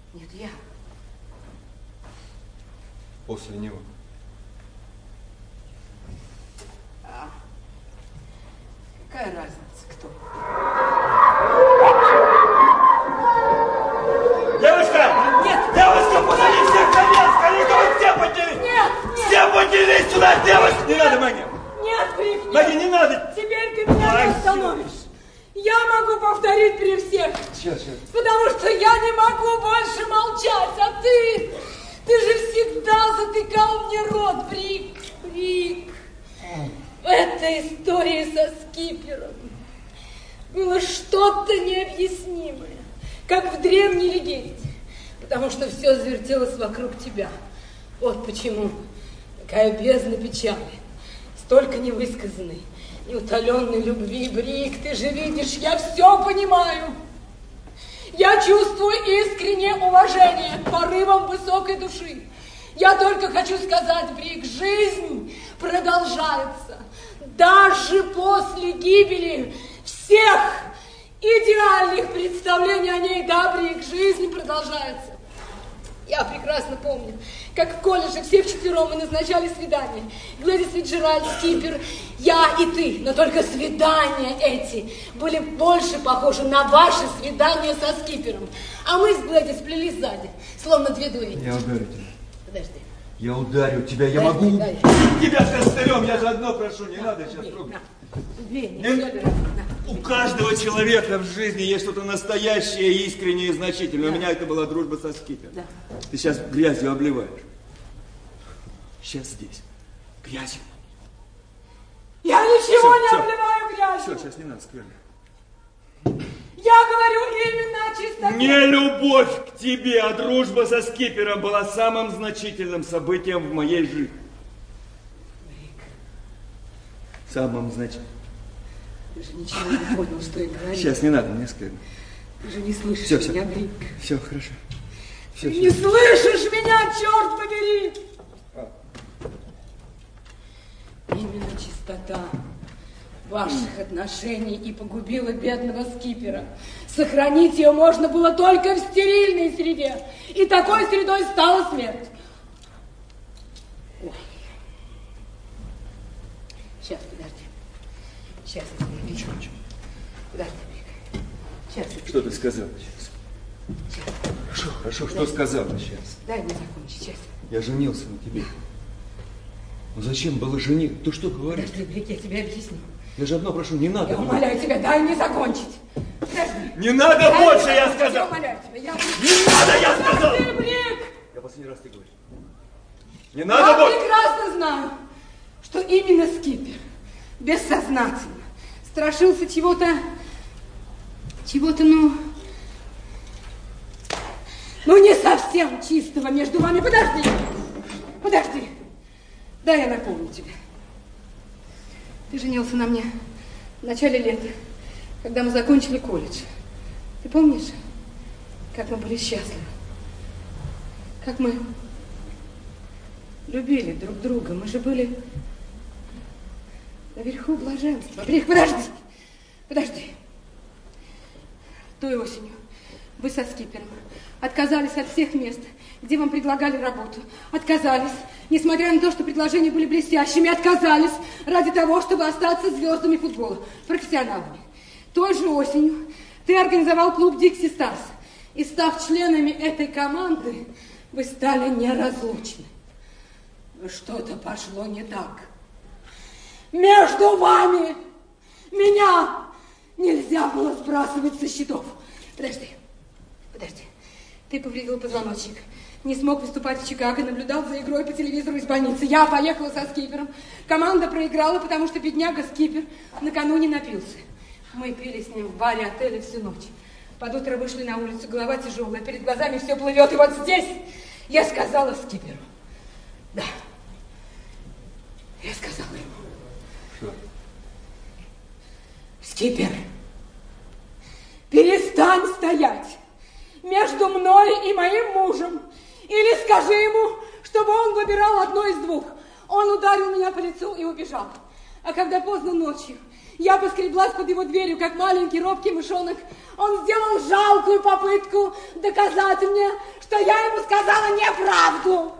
Нет, я. После него. А какая разница, кто? Девушка! Нет! Девушка, позови всех на место! Скорее, все поднялись! Нет! Все поднялись сюда! Девушка! Не надо, Маги! Нет, Брик, нет! Маги, не надо! Теперь ты меня не остановишь! Я могу повторить при всех! Сейчас. Потому что я не могу больше молчать, а ты... Ты же всегда затыкал мне рот, Брик! Брик! В этой истории со Скипером было что-то необъяснимое, как в древней легенде, потому что все завертелось вокруг тебя. Вот почему такая бездна печали, столько невысказанной, неутоленной любви. Брик, ты же видишь, я все понимаю. Я чувствую искреннее уважение к порывам высокой души. Я только хочу сказать, Брик, жизнь продолжается. Даже после гибели всех идеальных представлений о ней, да, Брик, жизнь продолжается. Я прекрасно помню, как в колледже все вчетвером мы назначали свидания. Глэдис Фицджеральд, Скипер, я и ты. Но только свидания эти были больше похожи на ваши свидания со Скипером. А мы с Глэдис плелись сзади, словно две дуэти. Я ударю тебя. Подожди. Я ударю тебя, я могу... Тебя с костылем, я заодно прошу, не надо сейчас трогать. У каждого человека в жизни есть что-то настоящее, искреннее и значительное. У меня это была дружба со Скипером. Да. Ты сейчас грязью обливаешь. Сейчас здесь. Грязью. Я ничего не Всё. обливаю грязью. Все, сейчас не надо скверно. Я говорю именно о чистоте. Не любовь к тебе, а дружба со Скипером была самым значительным событием в моей жизни. Самым значительным. Ты же ничего не понял, что я говорю. Сейчас не надо, мне скверно. Ты же не слышишь Все. меня, Брик. Все, хорошо. Все. Не слышишь меня, черт побери! Именно чистота ваших отношений и погубила бедного Скипера. Сохранить ее можно было только в стерильной среде. И такой средой стала смерть. Ой. Сейчас, подожди. Сейчас я тебе объясню. Подожди, Брик. Сейчас я тебе... Что ты сказала сейчас? Сейчас. Хорошо, что сказала сейчас? Дай мне закончить, сейчас. Я женился на тебе. Ну зачем было жениться? Ты что говоришь? Подожди, Брик, я тебе объясню. Я же одно прошу, не надо. Я умоляю тебя, дай мне закончить. Подожди. Не надо Дай больше, мне я закончить, сказал. Я умоляю тебя. Не надо, я сказал. Подожди, Брик. Я последний раз тебе говорю. Не Я надо больше. прекрасно знаю, что именно Скипер бессознательно страшился чего-то, ну не совсем чистого между вами. Подожди. Дай я напомню тебе. Ты женился на мне в начале лета, когда мы закончили колледж. Ты помнишь, как мы были счастливы? Как мы любили друг друга. Мы же были наверху блаженства. Брик, подожди. Той осенью вы со Скипером отказались от всех мест, где вам предлагали работу. Отказались, несмотря на то, что предложения были блестящими, отказались ради того, чтобы остаться звездами футбола, профессионалами. Той же осенью ты организовал клуб Дикси Старс. И став членами этой команды, вы стали неразлучны. Но что-то пошло не так. Между вами меня нельзя было сбрасывать со счетов. Подожди. Ты повредил позвоночник. Не смог выступать в Чикаго, наблюдал за игрой по телевизору из больницы. Я поехала со Скипером. Команда проиграла, потому что бедняга Скипер накануне напился. Мы пили с ним в баре отеля всю ночь. Под утро вышли на улицу, голова тяжелая, перед глазами все плывет. И вот здесь я сказала Скиперу. Да. Я сказала ему. Что? Скипер, перестань стоять между мной и моим мужем. Или скажи ему, чтобы он выбирал одно из двух. Он ударил меня по лицу и убежал. А когда поздно ночью Я поскреблась под его дверью, как маленький робкий мышонок. Он сделал жалкую попытку доказать мне, что я ему сказала неправду.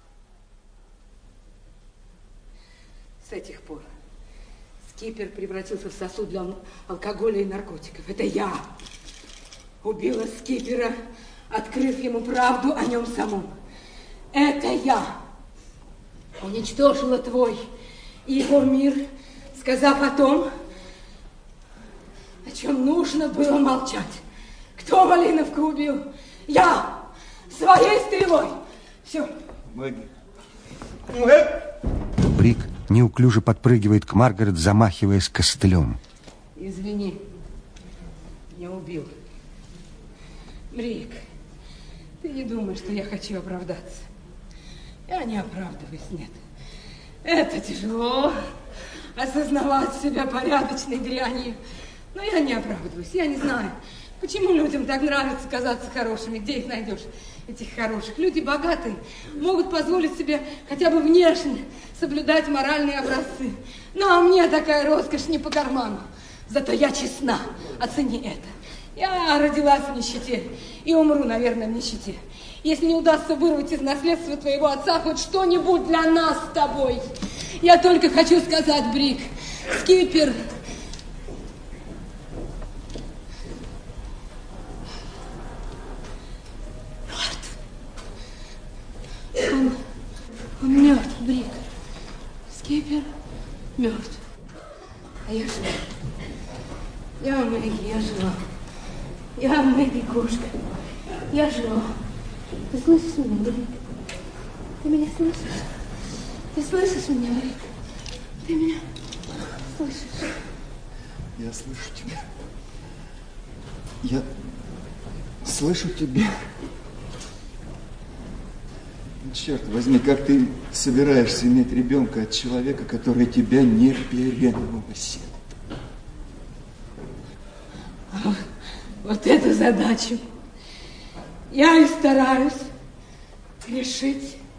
С этих пор Скипер превратился в сосуд для алкоголя и наркотиков. Это я убила Скипера, открыв ему правду о нем самом. Это я уничтожила твой и его мир, сказав о том, о чем нужно было молчать. Кто Малиновку убил? Я! Своей стрелой! Все. Мэгги. Брик неуклюже подпрыгивает к Маргарет, замахиваясь костылем. Извини, не убил. Брик, ты не думаешь, что я хочу оправдаться? Я не оправдываюсь, нет. Это тяжело, осознавать себя порядочной дрянью. Но я не оправдываюсь, я не знаю, почему людям так нравится казаться хорошими. Где их найдешь, этих хороших? Люди богатые могут позволить себе хотя бы внешне соблюдать моральные образцы. Но мне такая роскошь не по карману. Зато я честна, оцени это. Я родилась в нищете и умру, наверное, в нищете. Если не удастся вырвать из наследства твоего отца хоть что-нибудь для нас с тобой. Я только хочу сказать, Брик, Скипер... Он мертв, Брик. Скипер мертв. А я жива. Я Мэгги, я жива. Я Мэгги, кошка. Я жива. Ты слышишь меня, Брик? Ты меня слышишь? Ты слышишь меня, Брик? Ты меня слышишь? Я слышу тебя. Я слышу тебя. Черт возьми, как ты собираешься иметь ребенка от человека, который тебя не переносит? Вот эту задачу я и стараюсь решить